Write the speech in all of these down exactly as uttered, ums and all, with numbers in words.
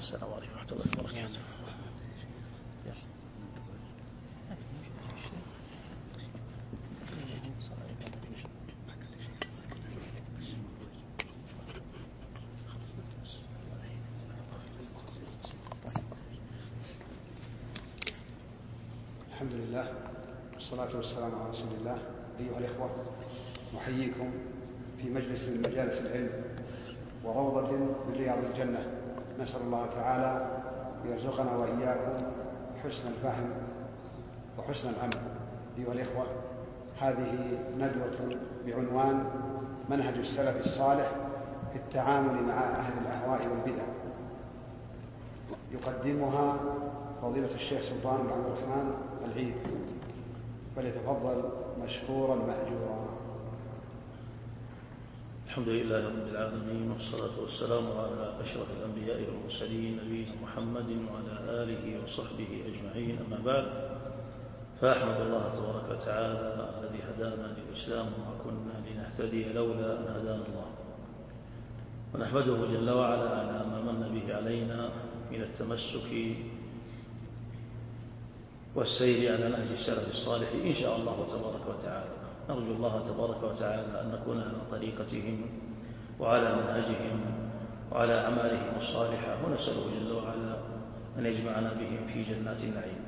السلام عليكم ورحمة الله وبركاته. الحمد لله والصلاة والسلام على رسول الله. أيها الإخوة، نحييكم في مجلس من مجالس العلم وروضة من رياض الجنة. نسأل الله تعالى يرزقنا وإياكم حسن الفهم وحسن العمل. أيها الإخوة، هذه ندوة بعنوان منهج السلف الصالح في التعامل مع أهل الأهواء والبدع. يقدمها فضيلة الشيخ سلطان بن عبد الرحمن العيد، فليتفضل مشكورا مأجورا. الحمد لله رب العالمين، والصلاة والسلام على أشرف الأنبياء والمرسلين نبينا محمد وعلى آله وصحبه أجمعين، أما بعد، فأحمد الله تبارك وتعالى الذي هدانا للإسلام وما كنا لنهتدي لولا أن هدانا الله، ونحمده جل وعلا على ما من به علينا من التمسك والسير على نهج السلف الصالح إن شاء الله تبارك وتعالى. نرجو الله تبارك وتعالى أن نكون على طريقتهم وعلى منهجهم وعلى أعمالهم الصالحة، ونسأله جل وعلا أن يجمعنا بهم في جنات النعيم.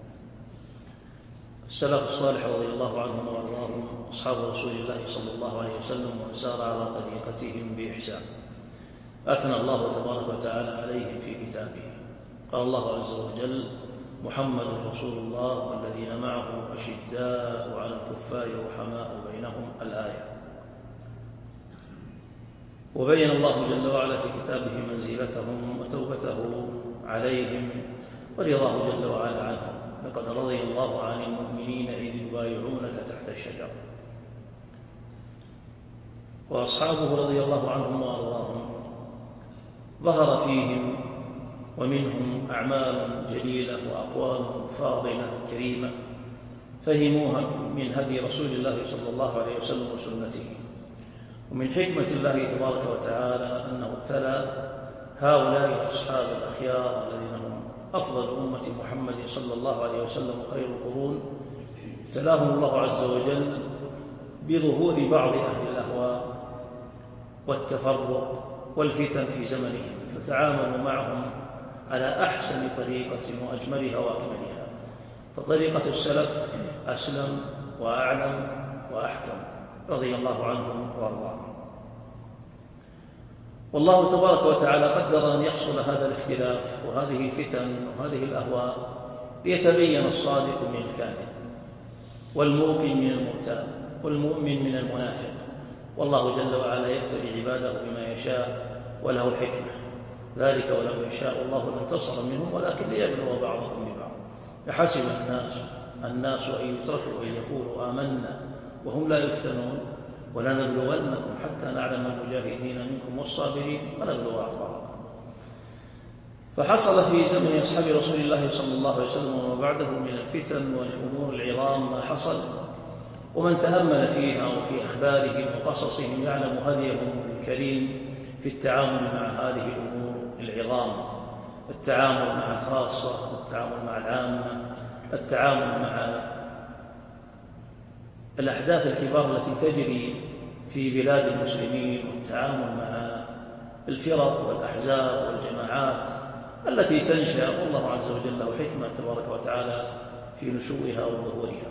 السلف الصالح رضي الله عنهم وأرضاهم أصحاب رسول الله صلى الله عليه وسلم وسار على طريقتهم بإحسان، أثنى الله تبارك وتعالى عليهم في كتابه. قال الله عز وجل: محمد رسول الله والذين معه أشداء على الكفار رحماء بينهم، الآية. وبين الله جل وعلا في كتابه منزلتهم وتوبته عليهم ورضاه جل وعلا عنهم. لقد رضي الله عن المؤمنين إذ يبايعونك تحت الشجرة. وأصحابه رضي الله عنهم وأرضاهم ظهر فيهم ومنهم أعمال جليلة وأقوال فاضلة كريمة فهموها من هدي رسول الله صلى الله عليه وسلم وسنته. ومن حكمة الله تبارك وتعالى أنه ابتلى هؤلاء الأصحاب الأخيار الذين هم أفضل أمة محمد صلى الله عليه وسلم وخير القرون، ابتلاهم الله عز وجل بظهور بعض أهل الأهواء والتفرق والفتن في زمنهم، فتعاملوا معهم على أحسن طريقة وأجملها وأكملها. فطريقة السلف أسلم وأعلم وأحكم رضي الله عنهم وأرضاهم. والله تبارك وتعالى قدر أن يحصل هذا الاختلاف وهذه الفتن وهذه الأهواء ليتبين الصادق من الكاذب والموقن من المرتاب والمؤمن من المنافق. والله جل وعلا يبتلي عباده بما يشاء وله الحكمة، ذلك ولو يشاء الله لانتصر منهم ولكن ليبلو بعضكم ببعض. يحسب الناس الناس أن يتركوا أن يقولوا آمنا وهم لا يفتنون ولنبلونكم حتى نعلم المجاهدين منكم والصابرين ونبلو أخباركم. فحصل في زمن أصحاب رسول الله صلى الله عليه وسلم وما بعده من الفتن والأمور العظام ما حصل، ومن تأمل فيها وفي أخبارهم وقصصهم يعلم هديهم الكريم في التعامل مع هذه الأمور العظام، التعامل مع الخاصة والتعامل مع العامة، التعامل مع الأحداث الكبار التي تجري في بلاد المسلمين، والتعامل مع الفرق والأحزاب والجماعات التي تنشأ، والله عز وجل له حكمة تبارك وتعالى في نشوئها وظهورها.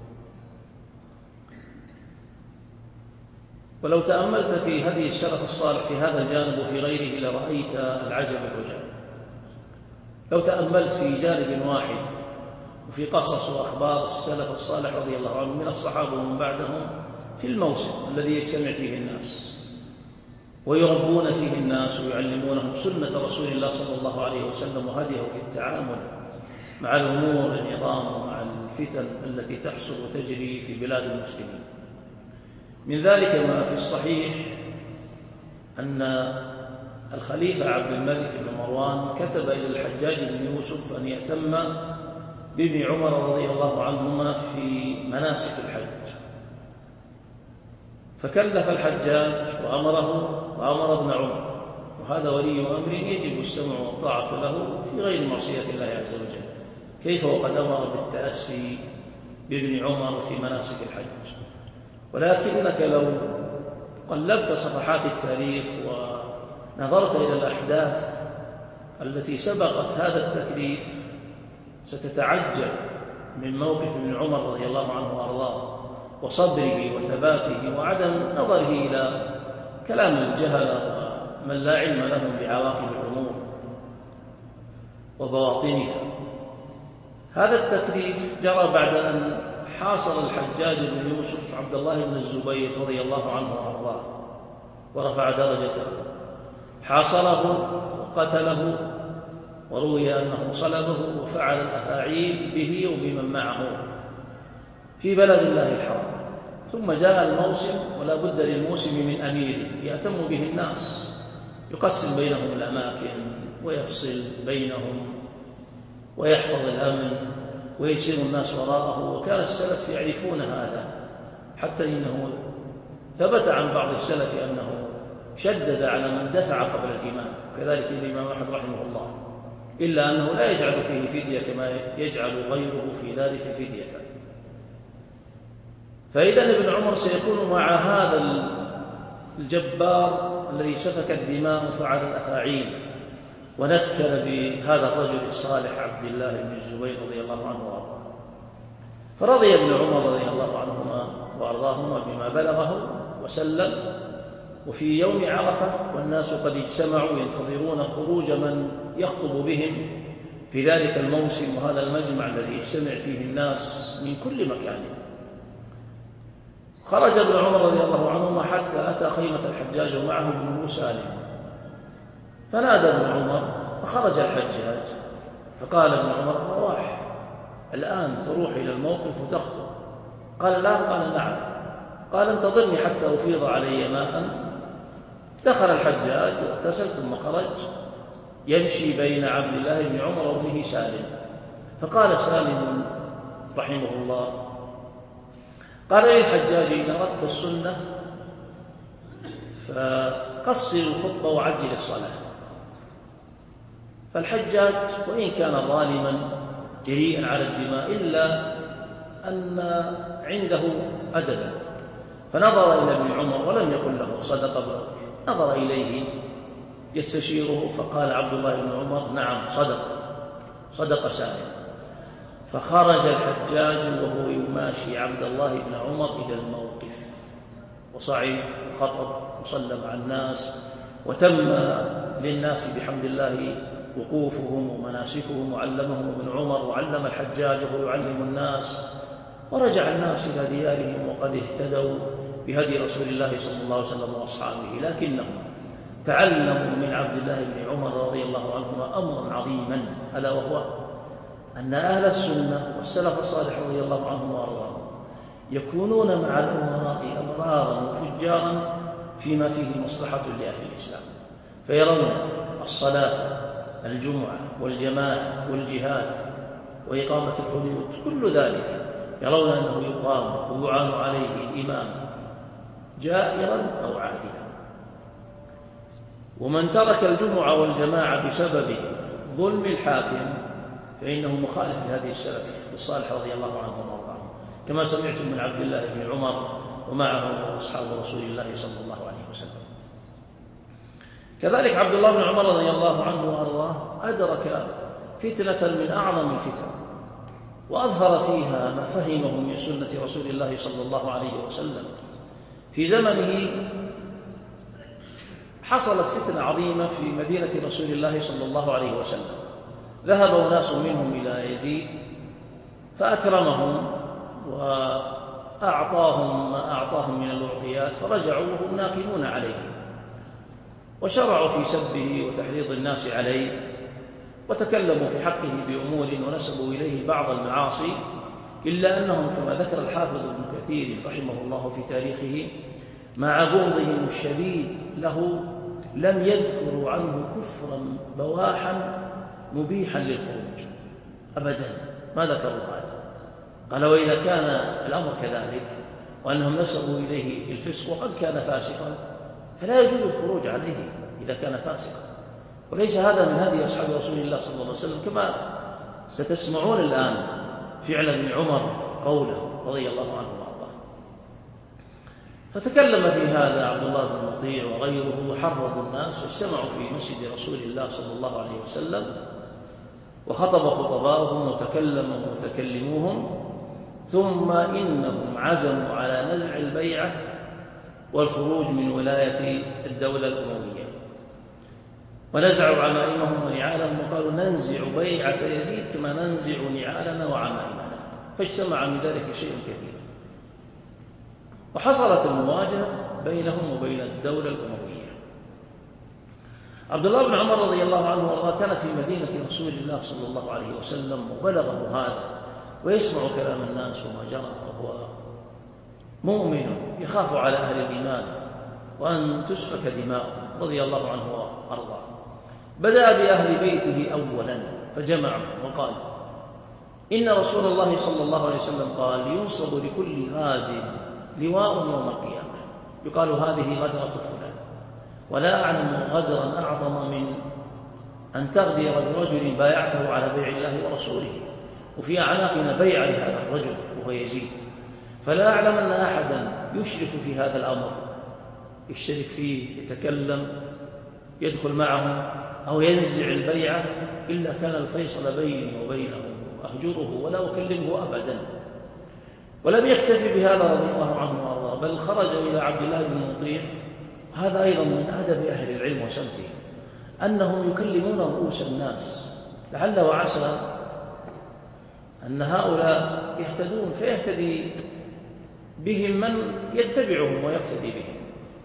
ولو تأملت في هدي السلف الصالح في هذا الجانب وفي غيره لرأيت العجب العجاب. لو تأملت في جانب واحد وفي قصص وأخبار السلف الصالح رضي الله عنهم من الصحابة ومن بعدهم في الموسم الذي يجتمع فيه الناس ويربون فيه الناس ويعلمونهم سنة رسول الله صلى الله عليه وسلم وهديه في التعامل مع الأمور النظام ومع الفتن التي تحصل وتجري في بلاد المسلمين. من ذلك ما في الصحيح أن الخليفة عبد الملك بن مروان كتب إلى الحجاج بن يوسف أن يأتم بابن عمر رضي الله عنهما في مناسك الحج، فكلف الحجاج وأمره وأمر ابن عمر وهذا ولي أمر يجب السمع والطاعة له في غير معصية الله عز وجل، كيف وقد أمر بالتأسي بابن عمر في مناسك الحج. ولكنك لو قلبت صفحات التاريخ ونظرت إلى الأحداث التي سبقت هذا التكليف ستتعجب من موقف ابن عمر رضي الله عنه وأرضاه وصبره وثباته وعدم نظره إلى كلام الجهل ومن لا علم لهم بعواقب الأمور وبواطنها. هذا التكليف جرى بعد أن حاصر الحجاج بن يوسف عبد الله بن الزبير رضي الله عنه وأرضاه ورفع درجته، حاصره وقتله، وروي أنه صلبه وفعل الأفاعيل به وبمن معه في بلد الله الحرام. ثم جاء الموسم، ولا بد للموسم من أمير يأتم به الناس، يقسم بينهم الأماكن ويفصل بينهم ويحفظ الأمن ويسير الناس وراءه. وكان السلف يعرفون هذا، حتى إنه ثبت عن بعض السلف أنه شدد على من دفع قبل الإمام، كذلك الإمام أحمد رحمه الله، إلا أنه لا يجعل فيه فدية كما يجعل غيره في ذلك فدية. فإذا ابن عمر سيكون مع هذا الجبار الذي سفك الدماء وفعل الأفاعيل ونكل بهذا الرجل الصالح عبد الله بن الزبير رضي الله عنه وأرضاه. فرضي ابن عمر رضي الله عنهما وأرضاهما بما بلغه وسلم. وفي يوم عرفة والناس قد اجتمعوا ينتظرون خروج من يخطب بهم في ذلك الموسم وهذا المجمع الذي يجتمع فيه الناس من كل مكان، خرج ابن عمر رضي الله عنهما حتى أتى خيمة الحجاج ومعه ابنه سالم، فنادى ابن عمر فخرج الحجاج، فقال ابن عمر: رواح الآن تروح إلى الموقف وتخطب؟ قال: لا. قال: نعم. قال: انتظرني حتى أفيض علي ماء. دخل الحجاج واغتسل ثم خرج يمشي بين عبد الله بن عمر وابنه سالم، فقال سالم رحمه الله: قال للحجاج: إن أردت السنة فقصر الخطبة وعجل الصلاة. فالحجاج وإن كان ظالما جريئا على الدماء إلا أن عنده أدبا، فنظر إلى ابن عمر ولم يقل له صدق ابن عمر، نظر إليه يستشيره، فقال عبد الله بن عمر: نعم صدق صدق سالم. فخرج الحجاج وهو يماشي عبد الله بن عمر إلى الموقف، وصعد وخطب وسلم على الناس، وتم للناس بحمد الله وقوفهم ومناسكهم، وعلمهم ابن عمر وعلم الحجاج وهو يعلم الناس، ورجع الناس إلى ديارهم وقد اهتدوا بهدي رسول الله صلى الله عليه وسلم وأصحابه. لكنهم تعلموا من عبد الله بن عمر رضي الله عنهما أمرا عظيما، ألا وهو أن أهل السنة والسلف الصالح رضي الله عنهم وأرضاهم يكونون مع الأمراء أبرارا وفجارا فيما فيه مصلحة لأهل الإسلام، فيرون الصلاة، الجمعة والجماعة والجهاد وإقامة الحدود، كل ذلك يرون أنه يقام ويعان عليه الإمام جائرا أو عادلا. ومن ترك الجمعة والجماعة بسبب ظلم الحاكم فإنه مخالف لهذه السلف الصالح رضي الله عنهم وارضاهم، كما سمعتم من عبد الله بن عمر ومعه أصحاب رسول الله صلى الله عليه وسلم. كذلك عبد الله بن عمر رضي الله عنه وارضاه أدرك فتنة من أعظم الفتن، وأظهر فيها ما فهمه من سنة رسول الله صلى الله عليه وسلم. في زمنه حصلت فتنة عظيمة في مدينة رسول الله صلى الله عليه وسلم، ذهب أناس منهم إلى يزيد فأكرمهم وأعطاهم ما أعطاهم من الأعطيات، فرجعوا وهم ناقمون عليه، وشرعوا في سبه وتحريض الناس عليه، وتكلموا في حقه بأمور ونسبوا إليه بعض المعاصي، إلا أنهم كما ذكر الحافظ ابن كثير رحمه الله في تاريخه مع بغضهم الشديد له لم يذكروا عنه كفرا بواحا مبيحا للخروج أبدا، ما ذكروا هذا. قال: وإذا كان الأمر كذلك وأنهم نسبوا إليه الفسق وقد كان فاسقا فلا يجوز الخروج عليه، إذا كان فاسقا، وليس هذا من هدي أصحاب رسول الله صلى الله عليه وسلم، كما ستسمعون الآن فعلا من عمر قوله رضي الله عنه وارضاه. فتكلم في هذا عبد الله بن مطيع وغيره وحرضوا الناس، واجتمعوا في مسجد رسول الله صلى الله عليه وسلم، وخطب خطباءهم وتكلم متكلموهم، ثم إنهم عزموا على نزع البيعة والخروج من ولاية الدولة الأموية، ونزعوا عمائمهم ونعالهم وقالوا ننزع بيعة يزيد كما ننزع نعالنا وعمائمنا، فاجتمع من ذلك شيء كثير، وحصلت المواجهة بينهم وبين الدولة الأموية. عبد الله بن عمر رضي الله عنه وارضاه كان في مدينة رسول الله صلى الله عليه وسلم، وبلغه هذا ويسمع كلام الناس وما جرى، وهو مؤمن يخاف على أهل الإيمان وأن تسفك دماؤهم رضي الله عنه وأرضاه. بدأ بأهل بيته أولا فجمعهم وقال: إن رسول الله صلى الله عليه وسلم قال: ينصب لكل غاد لواء يوم القيامة، يقال هذه غدرة فلان، ولا أعلم غدرا أعظم من أن تغدر برجل بايعته على بيع الله ورسوله، وفي أعناقنا بيع لهذا الرجل وهو يزيد، فلا أعلم أن أحدا يشرك في هذا الأمر، يشترك فيه، يتكلم، يدخل معهم أو ينزع البيعة، إلا كان الفيصل بيني وبينه أهجره ولا أكلمه أبدا. ولم يكتفي بهذا رضي الله عنه وارضاه، بل خرج إلى عبد الله بن مطيع، هذا أيضا من أدب أهل العلم وسمته، أنهم يكلمون رؤوس الناس، لعل وعسى أن هؤلاء يهتدون فيهتدي بهم من يتبعهم ويقتدي بهم.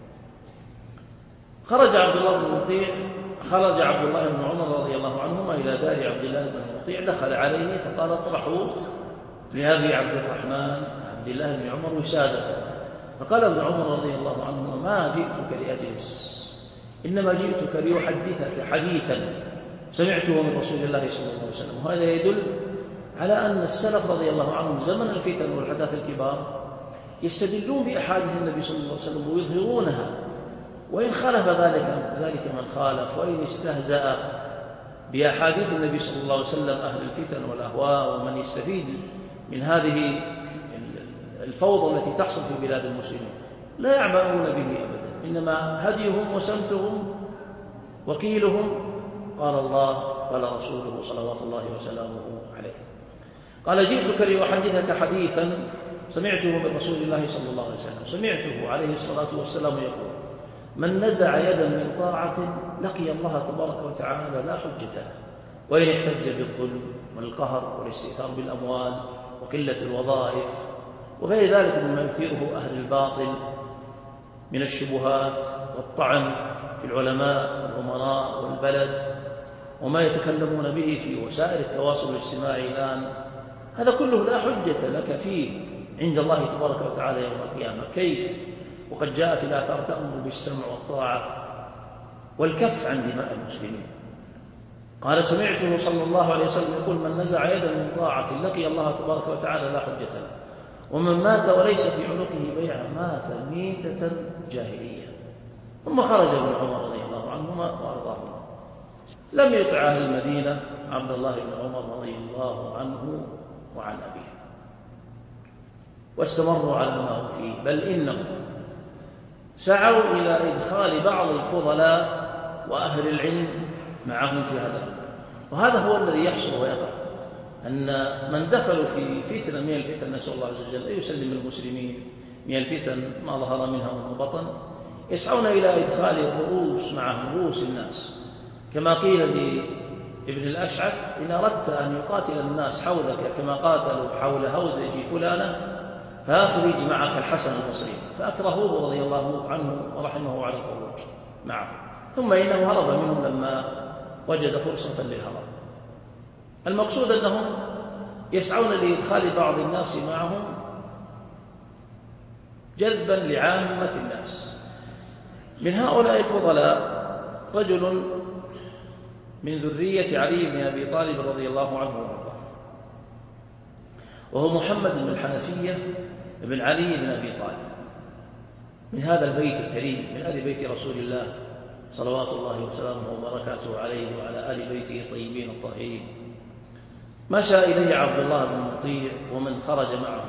خرج عبد الله بن مطيع خرج عبد الله بن عمر رضي الله عنهما إلى دار عبد الله بن مطيع، دخل عليه فقال: اطرحوا لأبي عبد الرحمن عبد الله بن عمر وسادته. فقال ابن عمر رضي الله عنهما: ما جئتك لأجلس، إنما جئتك لأحدثك حديثا سمعته من رسول الله صلى الله عليه وسلم. وهذا يدل على أن السلف رضي الله عنهم زمن الفتن والحداث الكبار يستدلون بأحاديث النبي صلى الله عليه وسلم ويظهرونها، وإن خالف ذلك ذلك من خالف، وإن استهزأ بأحاديث النبي صلى الله عليه وسلم أهل الفتن والأهواء ومن يستفيد من هذه الفوضى التي تحصل في بلاد المسلمين، لا يعبأون به أبدا، إنما هديهم وسمتهم وكيلهم قال الله قال رسوله صلوات الله وسلامه عليه. قال: جئتك لأحدثك حديثا سمعته من رسول الله صلى الله عليه وسلم، سمعته عليه الصلاة والسلام يقول: من نزع يدا من طاعة لقي الله تبارك وتعالى لا حجة له، وإن احتج بالظلم والقهر والاستئثار بالأموال وقلة الوظائف وغير ذلك مما يثيره أهل الباطل من الشبهات والطعن في العلماء والأمراء والبلد وما يتكلمون به في وسائل التواصل الاجتماعي الآن، هذا كله لا حجة لك فيه عند الله تبارك وتعالى يوم القيامة. كيف وقد جاءت الآثار تأمر بالسمع والطاعة والكف عن دماء المسلمين. قال: سمعته صلى الله عليه وسلم يقول: من نزع يدا من طاعة لقي الله تبارك وتعالى لا حجة له، ومن مات وليس في عنقه بيعة مات ميتة جاهلية. ثم خرج ابن عمر رضي الله عنهما وأرضاهما. لم يطع أهل المدينة عبد الله بن عمر رضي الله عنه وعن أبيه، واستمروا على ما هم فيه، بل إنهم سعوا إلى إدخال بعض الفضلاء وأهل العلم معهم في هذا الأمر. وهذا هو الذي يحصل ويقع، أن من دخلوا في فتنة من الفتن، نسأل الله عز وجل أن يسلم المسلمين من الفتن ما ظهر منها وما بطن، يسعون إلى إدخال الرؤوس معهم، رؤوس الناس، كما قيل لابن الأشعث: إن أردت أن يقاتل الناس حولك كما قاتلوا حول هودج فلانة فأخرج معك الحسن البصري، فأكرهوه رضي الله عنه ورحمه على الخروج معه، ثم إنه هرب منهم لما وجد فرصة للهرب. المقصود أنهم يسعون لإدخال بعض الناس معهم جذبا لعامة الناس. من هؤلاء الفضلاء رجل من ذرية علي بن أبي طالب رضي الله عنه وارضاه، وهو محمد بن الحنفية بن علي بن أبي طالب، من هذا البيت الكريم، من آل بيت رسول الله صلوات الله وسلامه وبركاته عليه وعلى آل بيته الطيبين الطاهرين. مشى إليه عبد الله بن مطيع ومن خرج معه،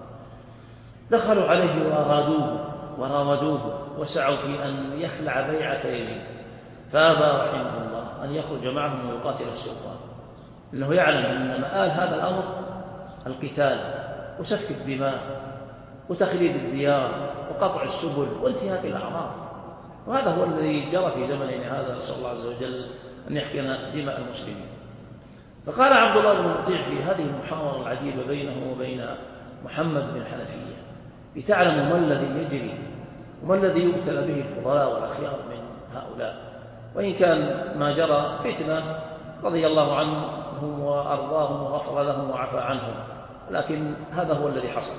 دخلوا عليه وأرادوه وراودوه وسعوا في أن يخلع بيعة يزيد، فأبى رحمه الله أن يخرج معهم ويقاتل السلطان، لأنه يعلم أن مآل هذا الأمر القتال وسفك الدماء وتخريب الديار وقطع السبل وانتهاك الأعراض، وهذا هو الذي جرى في زمننا هذا. نسأل الله عز وجل أن يحقن دماء المسلمين. فقال عبد الله بن مطيع في هذه المحاورة العجيبة بينه وبين محمد بن الحنفية: لتعلموا ما الذي يجري وما الذي يبتلى به الفضلاء والأخيار من هؤلاء، وإن كان ما جرى فتنة رضي الله عنهم وأرضاهم وغفر لهم وعفى عنهم، لكن هذا هو الذي حصل.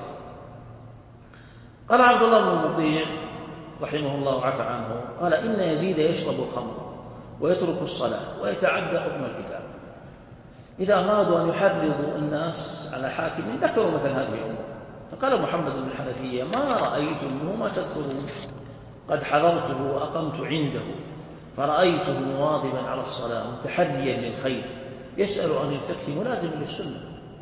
قال عبد الله بن مطيع رحمه الله وعفى عنه: قال إن يزيد يشرب الخمر ويترك الصلاة ويتعدى حكم الكتاب. إذا أرادوا أن يحرضوا الناس على حاكم ذكروا مثل هذه الأمور. فقال محمد بن الحنفية: ما رأيت منه ما تذكرون، قد حضرته وأقمت عنده فرأيته مواظبا على الصلاة متحريا للخير يسأل عن الفقه ملازم للسنة.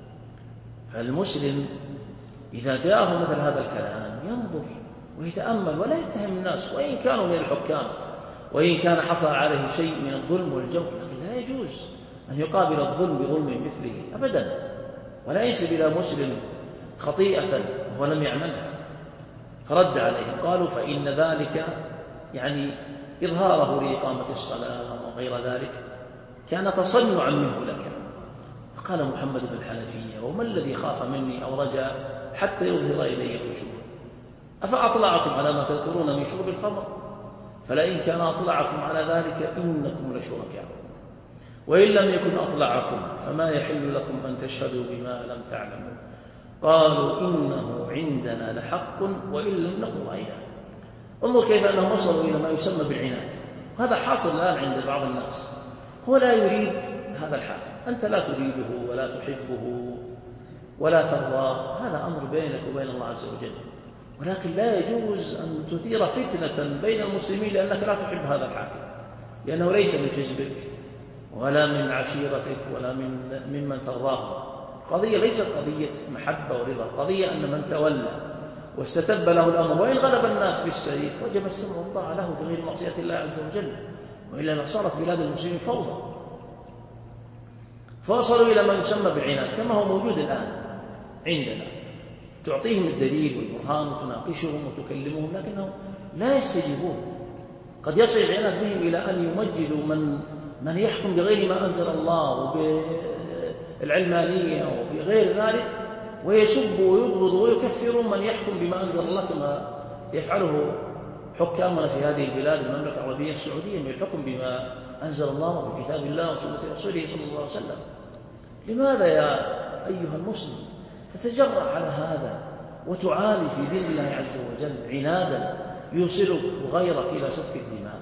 فالمسلم إذا جاءه مثل هذا الكلام ينظر ويتأمل ولا يتهم الناس وإن كانوا من الحكام، وإن كان حصل عليه شيء من الظلم والجور، لكن لا يجوز أن يقابل الظلم بظلم مثله أبدا، ولا ينسب إلى مسلم خطيئة وهو لم يعملها. فرد عليهم قالوا: فإن ذلك يعني إظهاره لإقامة الصلاة وغير ذلك كان تصنعا منه لك. فقال محمد بن الحنفية: وما الذي خاف مني أو رجا حتى يظهر إلي خشوع؟ أفأطلعكم على ما تذكرون من شرب الخمر؟ فلئن كان أطلعكم على ذلك إنكم لشركاء، وإن لم يكن أطلعكم فما يحل لكم أن تشهدوا بما لم تعلموا. قالوا: إنه عندنا لحق وإن لم نكن رأينا. انظر كيف أنهم وصلوا إلى ما يسمى بالعناد، وهذا حاصل الآن عند بعض الناس. هو لا يريد هذا الحاكم، أنت لا تريده ولا تحبه ولا ترضاه، هذا أمر بينك وبين الله عز وجل، ولكن لا يجوز أن تثير فتنة بين المسلمين لأنك لا تحب هذا الحاكم، لأنه ليس من حزبك ولا من عشيرتك ولا من ممن ترضاه. قضية ليست قضية محبة ورضا، قضية أن من تولى واستتب له الأمر وإن غلب الناس بالسيف وجب السمع والطاعة له في غير معصية الله عز وجل، وإلا لصارت بلاد المسلمين فوضى. فوصلوا إلى ما يسمى بالعناد كما هو موجود الآن عندنا، تعطيهم الدليل والبرهان وتناقشهم وتكلمهم لكنهم لا يستجيبون. قد يصل العناد بهم إلى أن يمجدوا من من يحكم بغير ما أنزل الله وبالعلمانية وبغير ذلك، ويسبوا ويبغضوا ويكفروا من يحكم بما أنزل الله كما يفعله حكامنا في هذه البلاد المملكة العربية السعودية من الحكم بما أنزل الله وبكتاب الله وسنة رسوله صلى الله عليه وسلم. لماذا يا أيها المسلم تتجرأ على هذا وتعالي في دين الله عز وجل عنادا يوصلك غيرك إلى سفك الدماء؟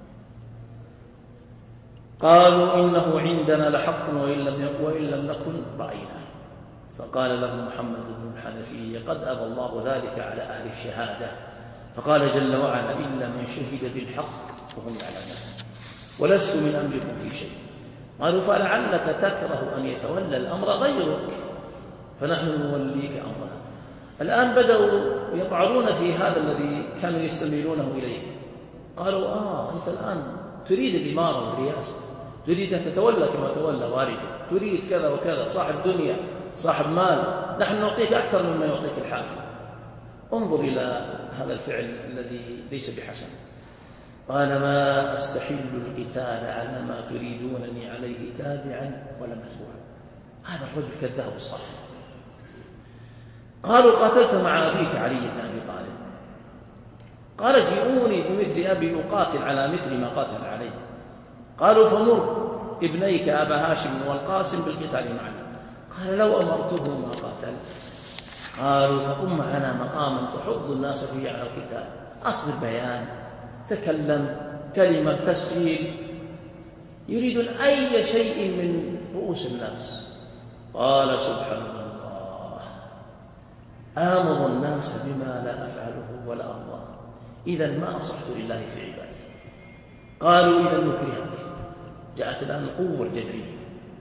قالوا: إنه عندنا لحق وإن لم وإن لم نكن رأينا. فقال لهم محمد بن الحنفية: قد أبى الله ذلك على أهل الشهادة. فقال جل وعلا: إلا من شهد بالحق وهم يعلمون ولست من أمركم في شيء. قالوا: فلعلك تكره أن يتولى الأمر غيرك فنحن نوليك أمرنا. الآن بدأوا يطعنون في هذا الذي كانوا يستميلونه إليه. قالوا: آه أنت الآن تريد الإمارة والرئاسة، تريد أن تتولى كما تولى والدك، تريد كذا وكذا، صاحب دنيا صاحب مال، نحن نعطيك أكثر مما يعطيك الحاكم. انظر إلى هذا الفعل الذي ليس بحسن. قال: ما أستحل القتال على ما تريدونني عليه تابعا ولا متبوعا. هذا الرجل كالذهب الصافي. قالوا: قاتلت مع أبيك علي بن أبي طالب. قال: جئوني بمثل أبي أقاتل على مثل ما قاتل عليه. قالوا: فمر ابنيك أبا هاشم والقاسم بالقتال معنا. قال: لو أمرته ما قاتل. قالوا: فقم معنا مقاما تحض الناس فيه على القتال، أصل بيان، تكلم، كلمة، تسجيل، يريدون أي شيء من رؤوس الناس. قال: سبحان الله، آمر الناس بما لا أفعله ولا أرضاه، إذا ما أصحت لله في عباده. قالوا إذا نكرهك. جاءت الآن القوة الجبرية.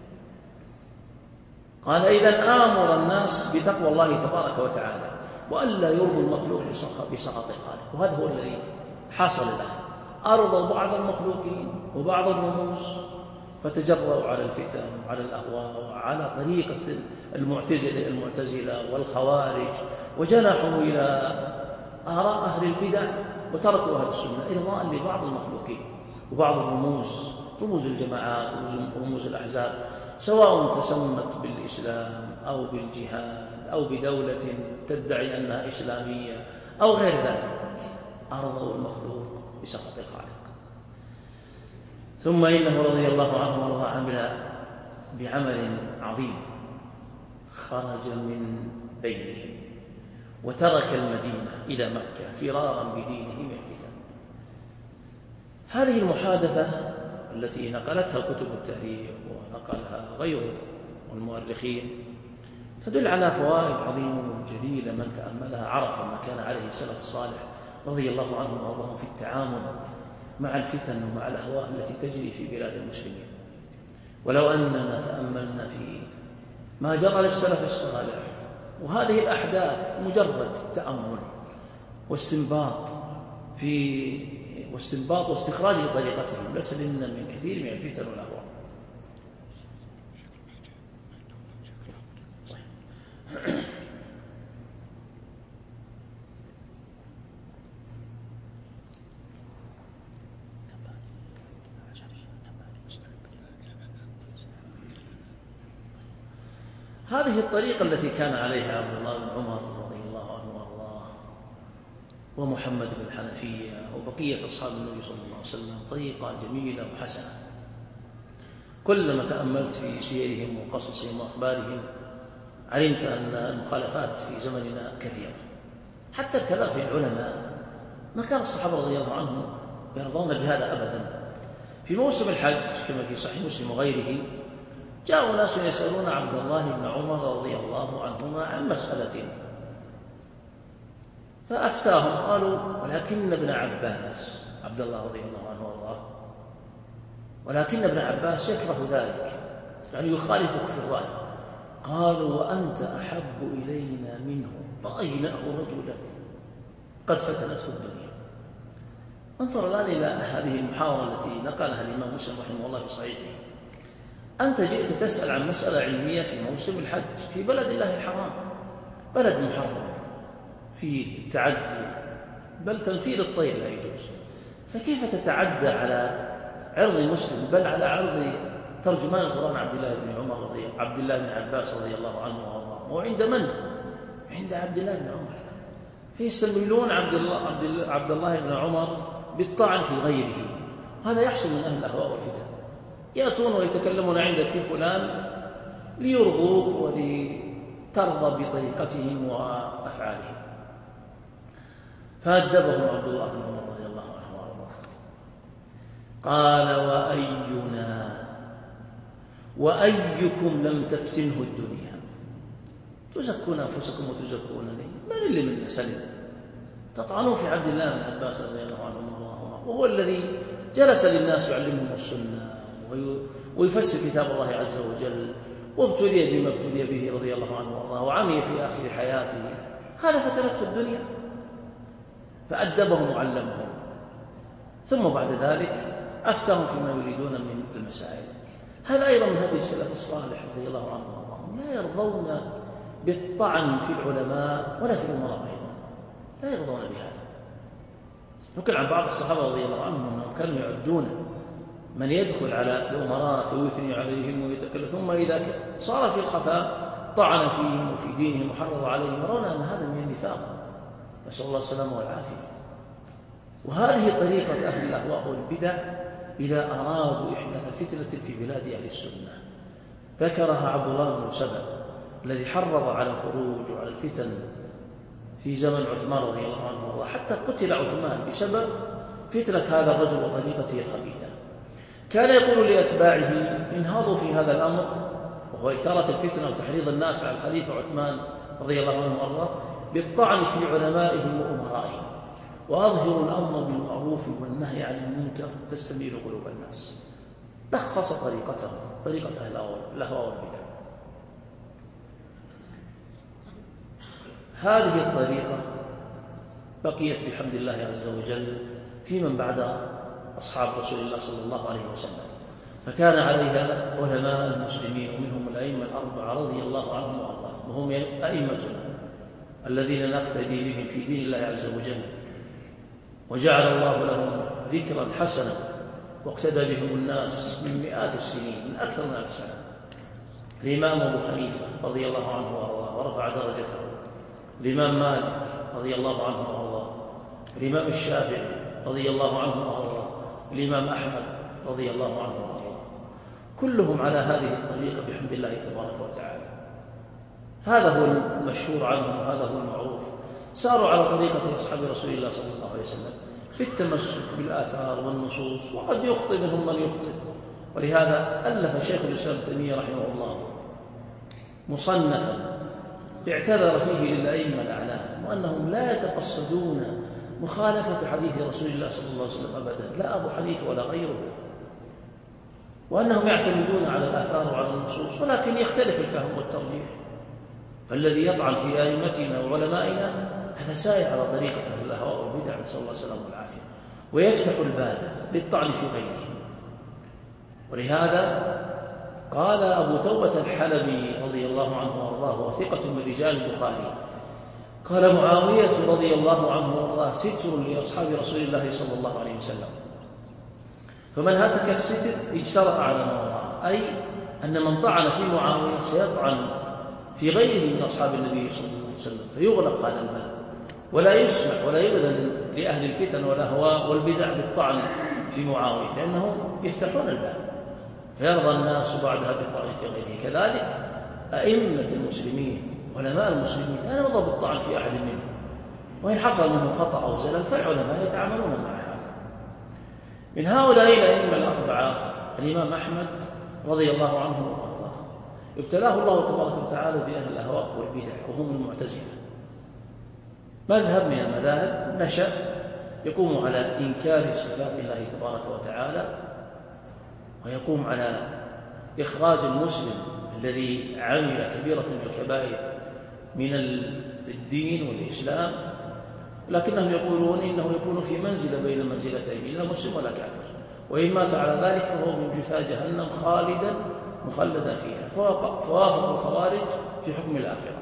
قال إذا آمر الناس بتقوى الله تبارك وتعالى وألا يرضوا المخلوق بسخط الخالق. وهذا هو الذي حصل الآن. أرضوا بعض المخلوقين وبعض الرموز فتجرؤوا على الفتن وعلى الأهواء وعلى طريقة المعتزلة المعتزلة والخوارج، وجنحوا إلى آراء أهل البدع وتركوا أهل السنة إرضاء لبعض المخلوقين وبعض الرموز، رموز الجماعات ورموز الأحزاب، سواء تسمت بالإسلام أو بالجهاد أو بدولة تدعي أنها إسلامية أو غير ذلك. أرضوا المخلوق بسخط الخالق. ثم إنه رضي الله عنه وارضاه عمل بعمل عظيم، خرج من بينهم وترك المدينة إلى مكة فرارا بدينه من الفتن. هذه المحادثة التي نقلتها كتب التاريخ ونقلها غيره والمؤرخين تدل على فوائد عظيمة وجليلة، من تأملها عرف ما كان عليه السلف الصالح رضي الله عنهم وارضاهم في التعامل مع الفتن ومع الأهواء التي تجري في بلاد المسلمين. ولو أننا تأملنا في ما جرى للسلف الصالح وهذه الأحداث مجرد تأمل واستنباط في واستنباط واستخراج لطريقتهم لسلمنا من كثير من الفتن والأهواء. هذه الطريقة التي كان عليها عبد الله بن عمر رضي الله عنه وارضاه ومحمد بن الحنفية وبقية أصحاب النبي صلى الله عليه وسلم طريقة جميلة وحسنة. كلما تأملت في سيرهم وقصصهم وأخبارهم علمت أن المخالفات في زمننا كثيرة. حتى الكلام في العلماء ما كان الصحابة رضي الله عنهم يرضون بهذا أبدا. في موسم الحج كما في صحيح مسلم وغيره جاءوا ناس يسألون عبد الله بن عمر رضي الله عنهما عن مسألة فأفتاهم، قالوا ولكن ابن عباس، عبد الله رضي الله عنه وارضاه، ولكن ابن عباس يكره ذلك، يعني يخالفك في الرأي. قالوا وأنت أحب إلينا منه، رأيناه رجلا قد فتنته الدنيا. انظر الآن إلى هذه المحاورة التي نقلها الإمام مسلم رحمه الله في صحيحه. أنت جئت تسأل عن مسألة علمية في موسم الحج في بلد الله الحرام، بلد محرم فيه التعدي بل تمثيل الطير لا يجوز، فكيف تتعدى على عرض مسلم بل على عرض ترجمان القرآن عبد الله بن عمر رضي عبد الله بن عباس رضي الله عنه وارضاه؟ وعند من؟ عند عبد الله بن عمر. فيستميلون عبد الله عبد عبد الله بن عمر بالطعن في غيره. هذا يحصل من أهل الأهواء والفتن، يأتون ويتكلمون عندك في فلان ليرضوك ولترضى بطريقتهم وأفعالهم. فأدبهم عبد الله بن عمر رضي الله عنه وارضاه. قال وأينا وأيكم لم تفتنه الدنيا؟ تزكون أنفسكم وتزكونني، من اللي منا سلم؟ تطعنون في عبد الله بن عباس رضي الله عنه وارضاه، وهو الذي جلس للناس يعلمهم السنة ويفسر كتاب الله عز وجل، وابتلي بما ابتلي به رضي الله عنه وارضاه، وعمي في آخر حياته. هذا فتنته الدنيا. فأدبهم وعلمهم، ثم بعد ذلك أفتهم فيما يريدون من المسائل. هذا أيضا من هدي السلف الصالح رضي الله عنه وارضاهم، لا يرضون بالطعن في العلماء ولا في الأمراء أيضا، لا يرضون بهذا. نقل عن بعض الصحابة رضي الله عنهم أنهم كانوا يعدون من يدخل على الأمراء فيثني عليهم ويتكلم، ثم إذا صار في الخفاء طعن فيهم وفي دينهم وحرض عليهم، يرون أن هذا من النفاق، نسأل الله السلامة والعافية. وهذه طريقة أهل الأهواء والبدع إذا أرادوا إحداث فتنة في بلاد أهل السنة. ذكرها عبد الله بن سبأ الذي حرض على الخروج وعلى الفتن في زمن عثمان رضي الله عنه وارضاه، حتى قتل عثمان بسبب فتنة هذا الرجل وطريقته الخبيثة. كان يقول لأتباعه انهضوا في هذا الأمر، وهو إثارة الفتنة وتحريض الناس على الخليفة عثمان رضي الله عنه وارضاه بالطعن في علمائهم وأمرائهم، وأظهروا الأمر بالمعروف والنهي عن المنكر تستميل قلوب الناس. لخص طريقته طريقة الأهواء والبدع. هذه الطريقة بقيت بحمد الله عز وجل في من بعد أصحاب رسول الله صلى الله عليه وسلم، فكان عليها علماء المسلمين ومنهم الأئمة الأربعة رضي الله عنهم وأرضاهم، وهم أئمتنا الذين نقتدي بهم في دين الله عز وجل، وجعل الله لهم ذكرا حسنا واقتدى بهم الناس من مئات السنين، من أكثر من ألف سنة. الإمام أبو حنيفة رضي الله عنه وأرضاه ورفع درجته، الإمام مالك رضي الله عنه وأرضاه، الإمام الشافعي رضي الله عنه وأرضاه، الإمام أحمد رضي الله عنه وأرضاه، كلهم على هذه الطريقة بحمد الله تبارك وتعالى. هذا هو المشهور عنهم وهذا هو المعروف. ساروا على طريقة أصحاب رسول الله صلى الله عليه وسلم في التمسك بالآثار والنصوص، وقد يخطئ منهم من يخطئ. ولهذا ألف شيخ الإسلام ابن تيمية رحمه الله مصنفا اعتذر فيه للأئمة الأعلام وأنهم لا يتقصدون مخالفة حديث رسول الله صلى الله عليه وسلم أبدا، لا أبو حنيفة ولا غيره، وأنهم يعتمدون على الآثار وعلى النصوص، ولكن يختلف الفهم والترجيح. فالذي يطعن في أئمتنا وعلمائنا هذا سائر على طريقة الأهواء والبدع، نسأل الله السلامة والعافية، ويفتح الباب للطعن في غيره. ولهذا قال أبو توبة الحلبي رضي الله عنه وارضاه وثقة من رجال البخاري، قال معاوية رضي الله عنه وارضاه ستر لأصحاب رسول الله صلى الله عليه وسلم، فمن هتك الستر اجترأ على ما وراءه، أي أن من طعن في معاوية سيطعن في غيره من أصحاب النبي صلى الله عليه وسلم، فيغلق هذا الباب ولا يسمح ولا يؤذن لأهل الفتن والأهواء والبدع بالطعن في معاوية، لأنهم يفتحون الباب فيرضى الناس بعدها بالطعن في غيره. كذلك أئمة المسلمين علماء المسلمين لا يرضى بالطعن في أحد منهم، وإن حصل منه خطأ أو زلل فالعلماء يتعاملون مع هذا. من هؤلاء الأئمة الأربعة الإمام أحمد رضي الله عنه وارضاه، ابتلاه الله تبارك وتعالى بأهل الأهواء والبدع وهم المعتزلة. مذهب من المذاهب نشأ يقوم على إنكار صفات الله تبارك وتعالى، ويقوم على إخراج المسلم الذي عمل كبيرة من الكبائر من الدين والإسلام، لكنهم يقولون إنه يكون في منزلة بين منزلتين، لا مسلم ولا كافر، وإن مات على ذلك فهو من جثى جهنم خالدا مخلدا فيها، فوافق الخوارج في حكم الآخرة.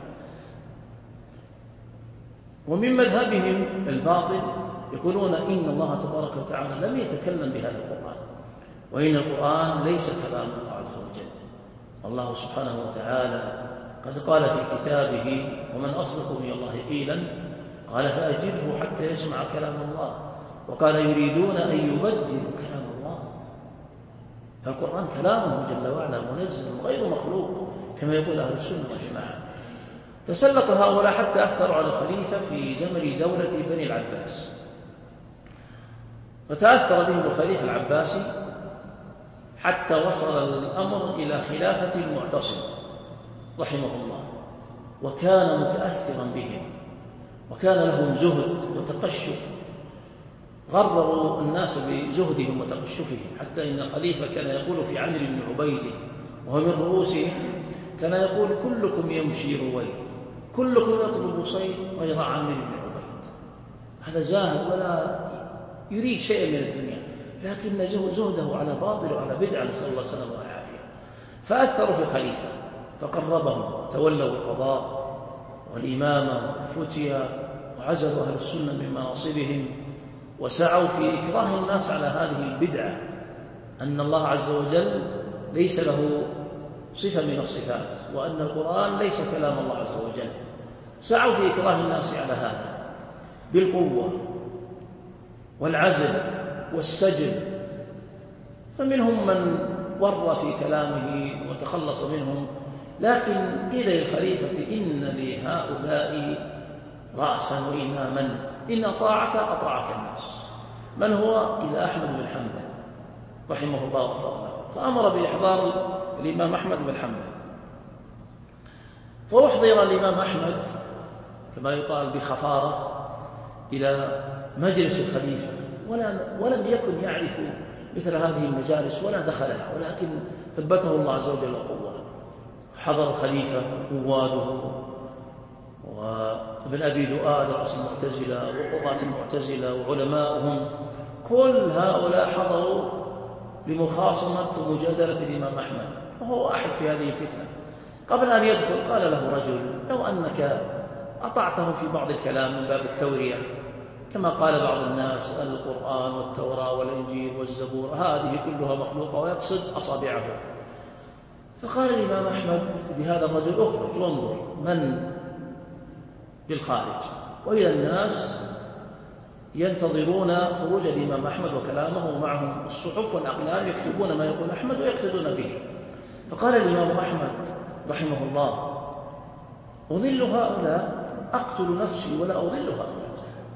ومن مذهبهم الباطل يقولون إن الله تبارك وتعالى لم يتكلم بهذا القرآن، وإن القرآن ليس كلام الله عز وجل. الله سبحانه وتعالى قد قال في كتابه: ومن أصدق من الله قيلا قال فأجره حتى يسمع كلام الله، وقال يريدون أن يبدلوا كلام الله. فالقرآن كلامه جل وعلا منزل غير مخلوق كما يقول أهل السنة والجماعة. تسلط هؤلاء حتى أثروا على الخليفة في زمن دولة بني العباس، فتأثر بهم الخليفة العباسي حتى وصل الأمر إلى خلافة المعتصم رحمه الله، وكان متأثرا بهم، وكان لهم زهد وتقشف، غرروا الناس بزهدهم وتقشفهم، حتى إن الخليفة كان يقول في عمرو بن عبيد وهو من رؤوسهم، كان يقول: كلكم يمشي رويد، كلكم يطلب صيد غير عمرو بن عبيد. هذا زاهد ولا يريد شيئا من الدنيا، لكن زهده على باطل وعلى بدعة، نسأل الله السلامة والعافية. فأثروا في الخليفة فقربهم وتولوا القضاء والإمامة والفتية، وعزلوا أهل السنة من مناصبهم، وسعوا في إكراه الناس على هذه البدعة، أن الله عز وجل ليس له صفة من الصفات، وأن القرآن ليس كلام الله عز وجل. سعوا في إكراه الناس على هذا بالقوة والعزل والسجن، فمنهم من ور في كلامه وتخلص منهم، لكن قيل للخليفة: إن لهؤلاء رأسا وإماما، إن أطاعك أطاعك الناس. من هو؟ إلى أحمد بن حنبل رحمه الله وغفر له، فأمر بإحضار الإمام أحمد بن حنبل، فأحضر الإمام أحمد كما يقال بخفارة إلى مجلس الخليفة ولم يكن يعرف مثل هذه المجالس ولا دخلها، ولكن ثبته الله عز وجل قوة. حضر الخليفة قواده وابن أبي ذؤاد رأس المعتزلة وقضاة المعتزلة وعلماؤهم، كل هؤلاء حضروا لمخاصمة ومجادلة الإمام أحمد، وهو واحد في هذه الفتنة. قبل أن يدخل قال له رجل: لو أنك أطعتهم في بعض الكلام من باب التورية، كما قال بعض الناس القرآن والتوراة والإنجيل والزبور هذه كلها مخلوقة، ويقصد أصابعه. فقال الإمام أحمد بهذا الرجل: اخرج وانظر من بالخارج. وإذا الناس ينتظرون خروج الإمام أحمد وكلامه، ومعهم الصحف والأقلام يكتبون ما يقول أحمد ويقتدون به. فقال الإمام أحمد رحمه الله: أضل هؤلاء؟ أقتل نفسي ولا أضل هؤلاء.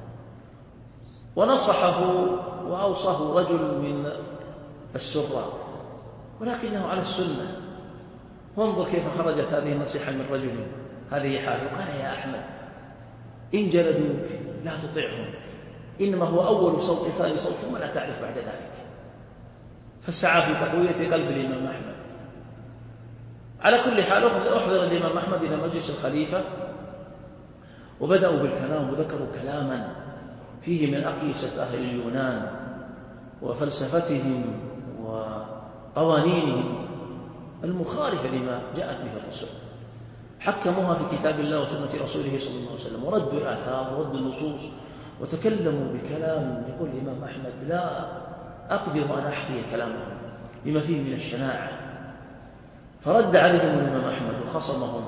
ونصحه وأوصاه رجل من السراق، ولكنه على السنة. وانظر كيف خرجت هذه النصيحة من رجل هذه حاله. قال: يا أحمد، إن جلدوك لا تطعهم، إنما هو أول صوت ثاني صوت ثم لا تعرف بعد ذلك. فسعى في تقوية قلب الإمام أحمد. على كل حال أحضر الإمام أحمد إلى مجلس الخليفة، وبدأوا بالكلام وذكروا كلاما فيه من أقيسة أهل اليونان وفلسفتهم وقوانينهم المخالفة لما جاءت به الرسل. حكموها في كتاب الله وسنة رسوله صلى الله عليه وسلم، وردوا الآثار وردوا النصوص، وتكلموا بكلام يقول الإمام أحمد: لا أقدر أن أحكي كلامهم لما فيه من الشناعة. فرد عليهم الإمام أحمد وخصمهم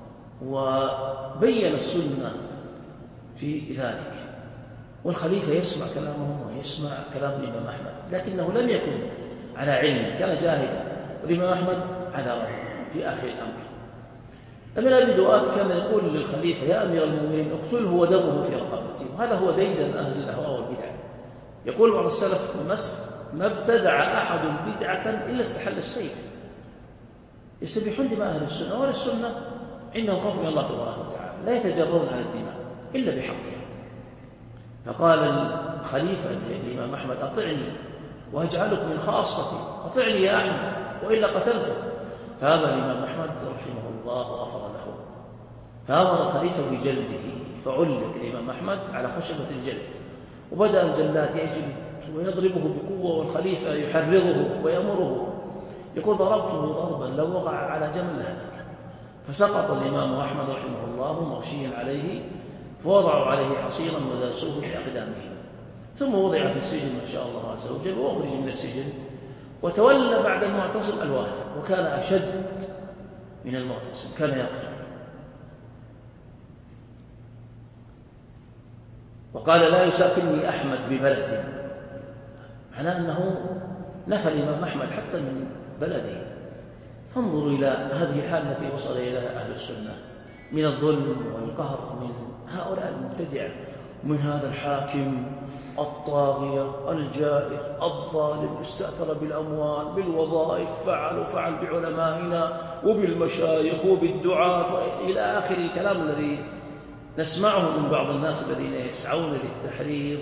وبين السنة في ذلك. والخليفة يسمع كلامهم ويسمع كلام الإمام أحمد، لكنه لم يكن على علم، كان جاهلا. والإمام أحمد على رأي في آخر الأمر. ابن أبي ذؤاد كان يقول للخليفة: يا أمير المؤمنين، اقتله ودمه في رقبتي. وهذا هو ديدن أهل الأهواء والبدع. يقول بعض السلف في مصر: ما ابتدع أحد بدعة إلا استحل السيف. يستبيحون دماء أهل السنة، وأهل السنة عندهم خوف من الله تبارك وتعالى، لا يتجرون على الدماء إلا بحقها. فقال الخليفة للإمام أحمد: أطعني وأجعلك من خاصتي، أطعني يا أحمد وإلا قتلته. فأبى الإمام أحمد رحمه الله وغفر له. فأمر الخليفة بجلده، فعلق الإمام أحمد على خشبة الجلد، وبدأ الجلاد يجلد ويضربه بقوة، والخليفة يحرضه ويأمره. يقول: ضربته ضربا لو وقع على جمل لهلك. فسقط الإمام أحمد رحمه الله مغشيا عليه، فوضعوا عليه حصيرا وداسوه بأقدامهم، ثم وضع في السجن ما شاء الله عز وجل، وأخرج من السجن، وتولى بعد المعتصم الواثق، وكان أشد من المعتصم، كان يقتل. وقال: لا يساكنني أحمد ببلد، معناه أنه نفى الإمام أحمد حتى من بلده. فانظروا إلى هذه الحالة التي وصل إليها أهل السنة من الظلم والقهر من هؤلاء المبتدعة، ومن هذا الحاكم الطاغية الجائر الظالم، استأثر بالأموال بالوظائف، فعل وفعل بعلمائنا وبالمشايخ وبالدعاة إلى آخر الكلام الذي نسمعه من بعض الناس الذين يسعون للتحرير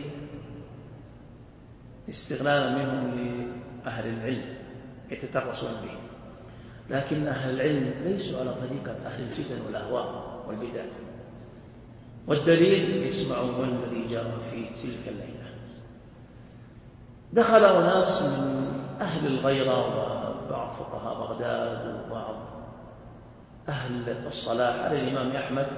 استغلالا منهم لأهل العلم يتترسون به. لكن أهل العلم ليسوا على طريقة أهل الفتن والأهواء والبدع. والدليل: يسمعون الذي جاء في تلك الليلة. دخل أناس من أهل الغيرة وبعض فقهاء بغداد وبعض أهل الصلاح على الإمام أحمد،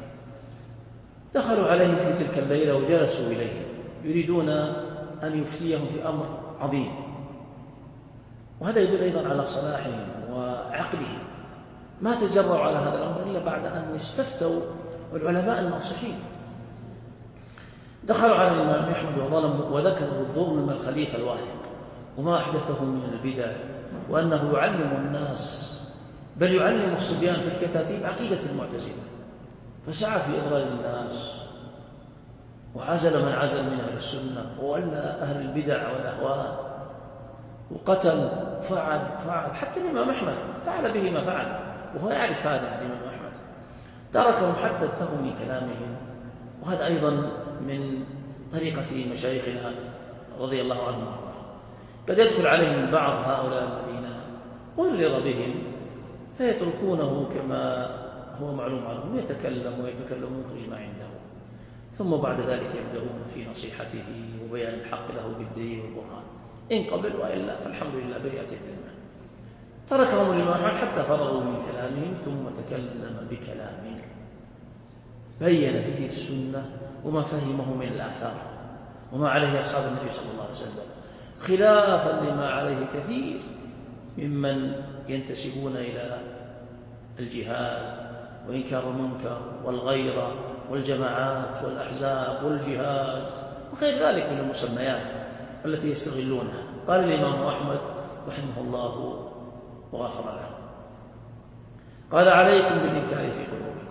دخلوا عليه في تلك الليلة وجلسوا إليه يريدون أن يفتيهم في أمر عظيم. وهذا يدل أيضا على صلاحهم وعقلهم، ما تجرؤوا على هذا الأمر إلا بعد أن استفتوا العلماء الناصحين. دخلوا على الإمام أحمد وظلموا وذكروا الظلم من الخليفة الواثق وما أحدثه من البدع، وأنه يعلم الناس بل يعلم الصبيان في الكتاتيب عقيدة المعتزلة. فسعى في إضلال الناس وعزل من عزل من أهل السنة، وولى أهل البدع والأهواء، وقتل فعل فعل حتى الإمام أحمد فعل به ما فعل، وهو يعرف هذا. الإمام أحمد تركهم حتى انتهوا من كلامهم. وهذا أيضا من طريقة مشايخنا رضي الله عنهم وارضاهم. قد يدخل عليهم بعض هؤلاء الذين غرر بهم فيتركونه كما هو معلوم عنهم، يتكلم ويتكلم ويخرج ما عنده، ثم بعد ذلك يبدأون في نصيحته وبيان الحق له بالدليل والبرهان، إن قبل وإلا فالحمد لله برئت الذمة. تركهم الإمام أحمد حتى فرغوا من كلامهم ثم تكلم بكلام بين فيه السنة وما فهمه من الآثار وما عليه أصحاب النبي صلى الله عليه وسلم، خلافا لما عليه كثير ممن ينتسبون إلى الجهاد وإنكار المنكر والغيرة والجماعات والأحزاب والجهاد وغير ذلك من المسميات التي يستغلونها. قال الإمام أحمد رحمه الله وغفر له: قال عليكم بالإنكار في قلوبكم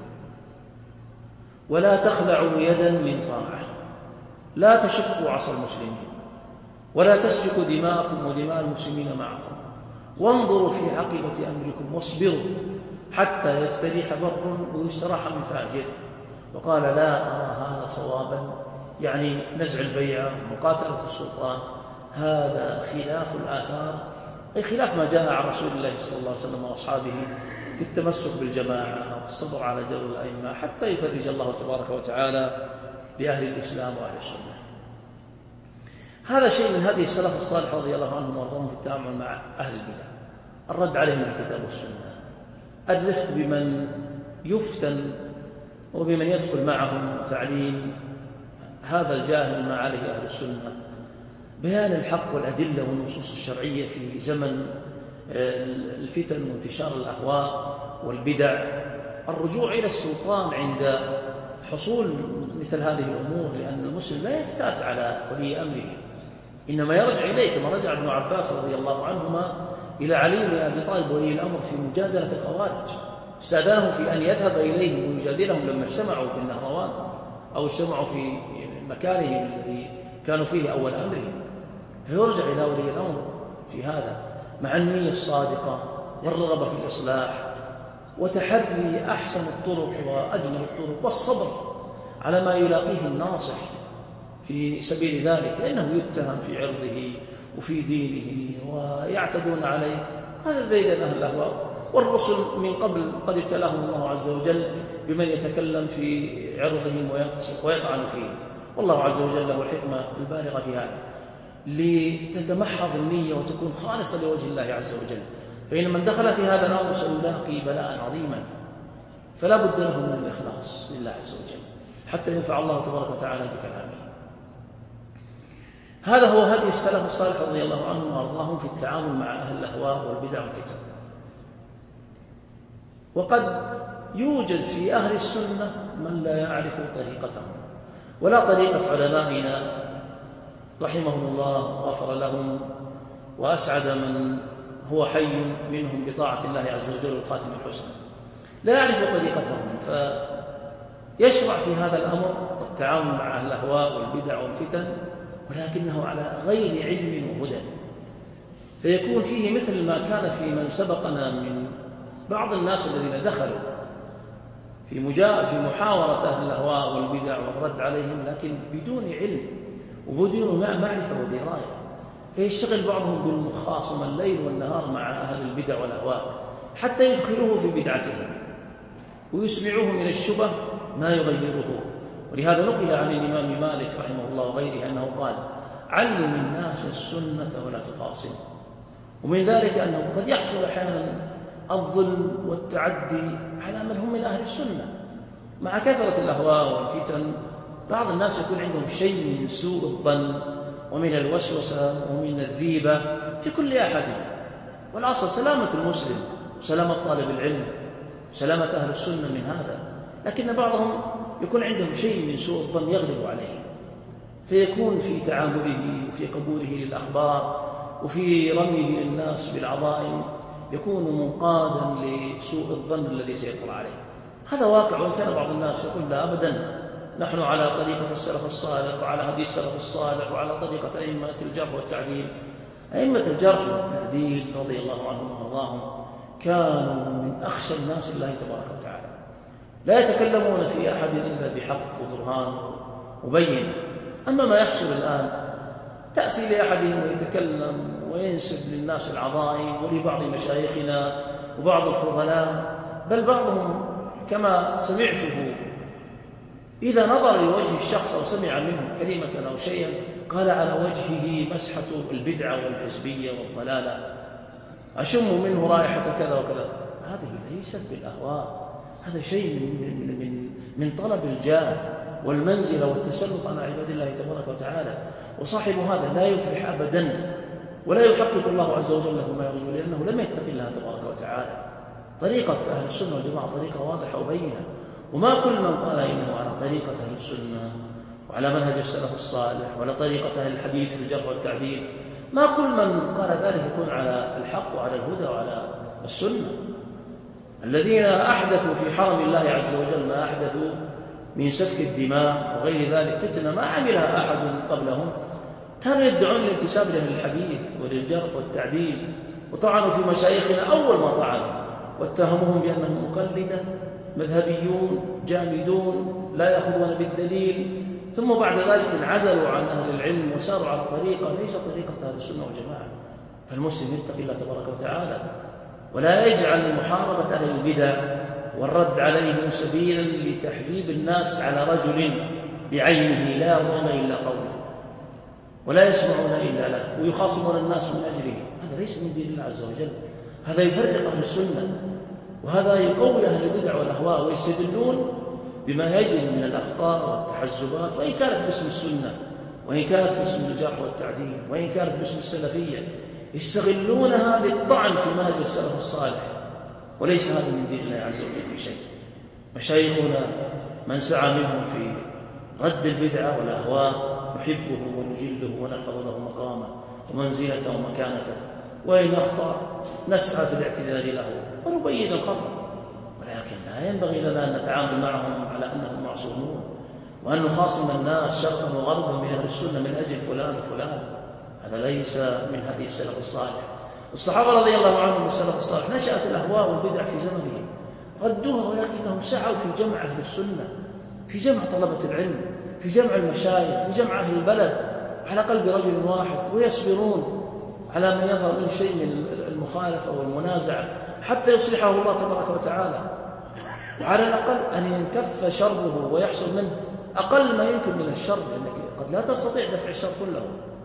ولا تخلعوا يدا من طاعة، لا تشقوا عصا المسلمين ولا تسفكوا دماءكم ودماء المسلمين معكم، وانظروا في عقبة أمركم واصبروا حتى يستريح بر ويستراح من فاجر. وقال: لا أرى هذا صوابا، يعني نزع البيعة ومقاتلة السلطان، هذا خلاف الآثار، أي خلاف ما جاء عن رسول الله صلى الله عليه وسلم وأصحابه في التمسك بالجماعة والصبر على جور الأئمة حتى يفرج الله تبارك وتعالى بأهل الإسلام وأهل السنة. هذا شيء من هذه السلف الصالح رضي الله عنهم وارضاهم في التعامل مع أهل البدع، الرد عليهم بالكتاب والسنة، الرفق بمن يفتن وبمن يدخل معهم، وتعليم هذا الجاهل ما عليه أهل السنة، بيان الحق والأدلة والنصوص الشرعية في زمن الفتن وانتشار الأهواء والبدع، الرجوع إلى السلطان عند حصول مثل هذه الأمور، لأن المسلم لا يفتات على ولي أمره، إنما يرجع إليه كما رجع ابن عباس رضي الله عنهما إلى علي بن أبي طالب ولي الأمر في مجادلة الخوارج، استأذنه في أن يذهب إليهم ويجادلهم لما اجتمعوا بالنهروان أو اجتمعوا في مكانهم الذي كانوا فيه أول أمرهم، فيرجع إلى ولي الأمر في هذا مع النية الصادقة والرغبة في الإصلاح وتحري أحسن الطرق وأجمل الطرق والصبر على ما يلاقيه الناصح في سبيل ذلك، لأنه يتهم في عرضه وفي دينه ويعتدون عليه، هذا بين أهل الأهواء. والرسل من قبل قد ابتلاهم الله عز وجل بمن يتكلم في عرضهم ويطعن فيه، والله عز وجل له الحكمة البالغة في هذا لتتمحض النية وتكون خالصة لوجه الله عز وجل، فإن من دخل في هذا الأمر سيلاقي بلاء عظيما، فلا بد له من الإخلاص لله عز وجل حتى ينفع الله تبارك وتعالى بكلامه. هذا هو هدي السلف الصالح رضي الله عنهم وأرضاهم في التعامل مع أهل الأهواء والبدع والفتن. وقد يوجد في أهل السنة من لا يعرف طريقتهم ولا طريقة علمائنا رحمهم الله وغفر لهم وأسعد من هو حي منهم بطاعة الله عز وجل والخاتم الحسنى، لا يعرف طريقتهم، فيشرع في هذا الأمر التعامل مع أهل الأهواء والبدع والفتن ولكنه على غير علم وهدى، فيكون فيه مثل ما كان في من سبقنا من بعض الناس الذين دخلوا في مجا في محاورة أهل الأهواء والبدع والرد عليهم لكن بدون علم وبدون معرفة ودراية، فيشتغل بعضهم بالمخاصمة الليل والنهار مع أهل البدع والأهواء حتى يدخلوه في بدعتهم ويسمعوه من الشبه ما يغيره. ولهذا نقل عن الإمام مالك رحمه الله وغيره أنه قال: علم الناس السنة ولا تخاصم. ومن ذلك أنه قد يحصل أحيانا الظلم والتعدي على من هم من أهل السنة مع كثرة الأهواء والفتن. بعض الناس يكون عندهم شيء من سوء الظن ومن الوسوسة ومن الذيبة في كل أحد، والأصل سلامة المسلم سلامة طالب العلم سلامة أهل السنة من هذا، لكن بعضهم يكون عندهم شيء من سوء الظن يغلب عليه، فيكون في تعامله وفي قبوله للأخبار وفي رميه للناس بالعظائم يكون منقادا لسوء الظن الذي سيطلع عليه. هذا واقع، وإن كان بعض الناس يقول لا أبدا نحن على طريقة السلف الصالح وعلى هدي السلف الصالح وعلى طريقة أئمة الجرح والتعديل. أئمة الجرح والتعديل رضي الله عنهم وارضاهم كانوا من أخشى الناس لله تبارك وتعالى، لا يتكلمون في أحد إلا بحق وبرهان وبين، أما ما يحصل الآن تأتي لأحدهم ويتكلم وينسب للناس العظائم ولبعض مشايخنا وبعض الفضلاء، بل بعضهم كما سمعته إذا نظر لوجه الشخص أو سمع منه كلمة أو شيئا قال على وجهه مسحة البدعة والحزبية والضلالة، أشم منه رائحة كذا وكذا. هذه ليست بالأهواء، هذا شيء من, من, من, من طلب الجاه والمنزلة والتسلط على عباد الله تبارك وتعالى. وصاحب هذا لا يفلح أبدا ولا يحقق الله عز وجل له ما يرجو، لأنه لم يتق الله تبارك وتعالى. طريقة أهل السنة والجماعة طريقة واضحة وبينة، وما كل من قال إنه على طريقة أهل السنة وعلى منهج السلف الصالح وعلى طريقة أهل الحديث في الجرح والتعديل، ما كل من قال ذلك يكون على الحق وعلى الهدى وعلى السنة. الذين أحدثوا في حرم الله عز وجل ما أحدثوا من سفك الدماء وغير ذلك فتنة ما عملها أحد قبلهم، كانوا يدعون الانتساب لأهل الحديث وللجرح والتعديل، وطعنوا في مشايخنا أول ما طعنوا واتهموهم بأنهم مقلدة مذهبيون جامدون لا يأخذون بالدليل، ثم بعد ذلك انعزلوا عن أهل العلم وساروا على طريقة ليس طريقة أهل السنة والجماعة. فالمسلم يتقي الله تبارك وتعالى ولا يجعل محاربة أهل البدع والرد عليهم سبيلا لتحزيب الناس على رجل بعينه لا يرضون إلا قوله ولا يسمعون إلا له ويخاصمون الناس من أجله. هذا ليس من دين الله عز وجل، هذا يفرق أهل السنة، وهذا يقوي أهل البدع والأهواء ويستدلون بما يجري من الأخطاء والتحزبات، وإن كانت باسم السنة وإن كانت باسم الجرح والتعديل وإن كانت باسم السلفية، يستغلونها للطعن في منهج السلف الصالح، وليس هذا من دين الله عز وجل في شيء. مشايخنا من سعى منهم في رد البدعة والأهواء نحبه ونجله ونحفظ له مقامه ومنزلته ومكانته، وإن أخطأ نسعى في الاعتذار له ونبين الخطأ، ولكن لا ينبغي لنا أن نتعامل معهم على أنهم معصومون وأن نخاصم الناس شرقا وغربا من أهل السنة من أجل فلان وفلان. هذا ليس من هدي السلف الصالح. الصحابة رضي الله عنهم والسلف الصالح نشأت الأهواء والبدع في زمنهم ردوها، ولكنهم سعوا في جمع أهل السنة، في جمع طلبة العلم، في جمع المشايخ، في جمع أهل البلد على قلب رجل واحد، ويصبرون على من يظهر من شيء من المخالفة والمنازعة حتى يصلحه الله تبارك وتعالى، وعلى الأقل أن ينكف شره ويحصل منه أقل ما يمكن من الشر، لأنك قد لا تستطيع دفع الشر كله.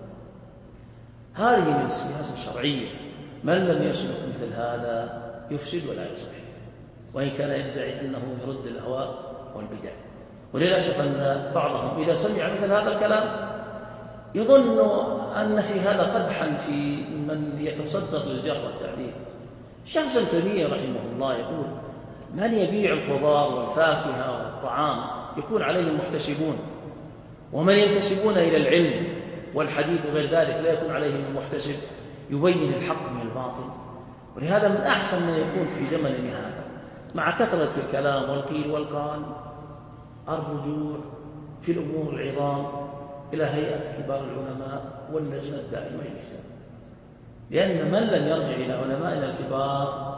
هذه من السياسة الشرعية، من لم يسلك مثل هذا يفسد ولا يصلح، وإن كان يدعي أنه يرد الأهواء والبدع. وللأسف أن بعضهم إذا سمع مثل هذا الكلام يظن أن في هذا قدحا في من يتصدر للجرح والتعديل. الشيخ ابن تيمية رحمه الله يقول: من يبيع الخضار والفاكهة والطعام يكون عليهم محتسبون، ومن ينتسبون إلى العلم والحديث وغير ذلك لا يكون عليهم المحتسب يبين الحق من الباطل. ولهذا من أحسن ما يكون في زمننا هذا مع كثرة الكلام والقيل والقال الرجوع في الأمور العظام إلى هيئة كبار العلماء واللجنة الدائمة للإفتاء، لأن من لم يرجع إلى علمائنا الكبار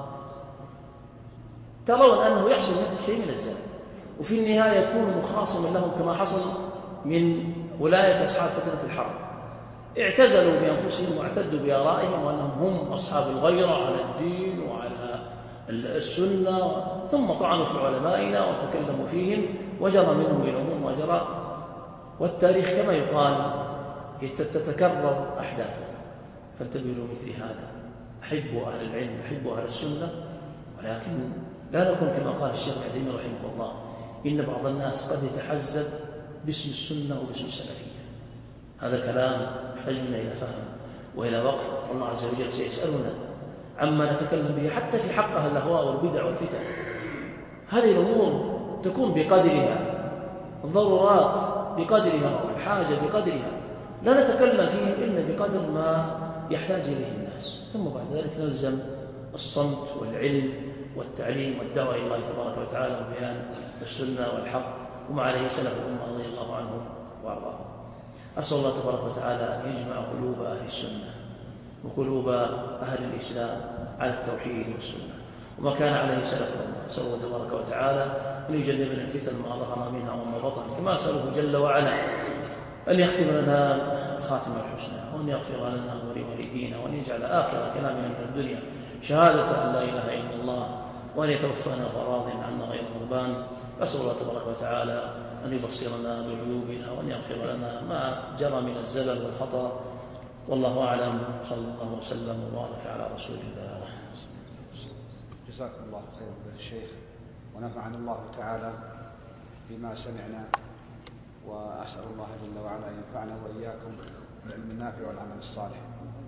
ترون أنه يحصل مثل شيء من الزمن، وفي النهاية يكون مخاصما لهم كما حصل من ولاية أصحاب فتنة الحرب، اعتزلوا بأنفسهم واعتدوا بآرائهم وأنهم هم أصحاب الغيرة على الدين وعلى السنة، ثم طعنوا في علمائنا وتكلموا فيهم وجرى منهم الأمور ما جرى. والتاريخ كما يقال تتكرر أحداثه، فانتبهوا لمثل هذا. أحبوا أهل العلم، أحبوا أهل السنة، ولكن لا نكون كما قال الشيخ ابن تيمية رحمه الله: إن بعض الناس قد يتحزب باسم السنة وباسم السلفية. هذا كلام يحتاج منا إلى فهم وإلى وقف، والله عز وجل سيسألنا عما نتكلم به حتى في حق أهل الأهواء والبدع والفتن. هذه الأمور تكون بقدرها، الضرورات بقدرها والحاجة بقدرها، لا نتكلم فيهم إلا بقدر ما يحتاج إليه الناس، ثم بعد ذلك نلزم الصمت والعلم والتعليم والدعوة إلى الله تبارك وتعالى وبيان السنة والحق وما عليه سلف الأمة رضي الله عنهم وأرضاهم. أسأل الله تبارك وتعالى أن يجمع قلوب أهل السنة وقلوب أهل الإسلام على التوحيد والسنة وما كان عليه سلف الأمة. أسأل الله تبارك وتعالى أن يجنبنا الفتن ما ظهر منها وما بطن، كما أسأله جل وعلا أن يختم لنا خاتم الحسنى، وأن يغفر لنا ولوالدينا، وأن يجعل آخر كلامنا من الدنيا شهادة أن لا إله إلا الله، وأن يتوفانا فراض عنا غير غضبان. أسأل الله تبارك وتعالى أن يبصرنا بعيوبنا، وأن يغفر لنا ما جرى من الزلل والخطأ. والله أعلم. صلى الله وسلم وبارك على رسول الله. جزاكم الله خيرا يا الشيخ، ونفعنا الله تعالى بما سمعنا، وأسأل الله جل وعلا أن ينفعنا وإياكم بالعلم النافع والعمل الصالح.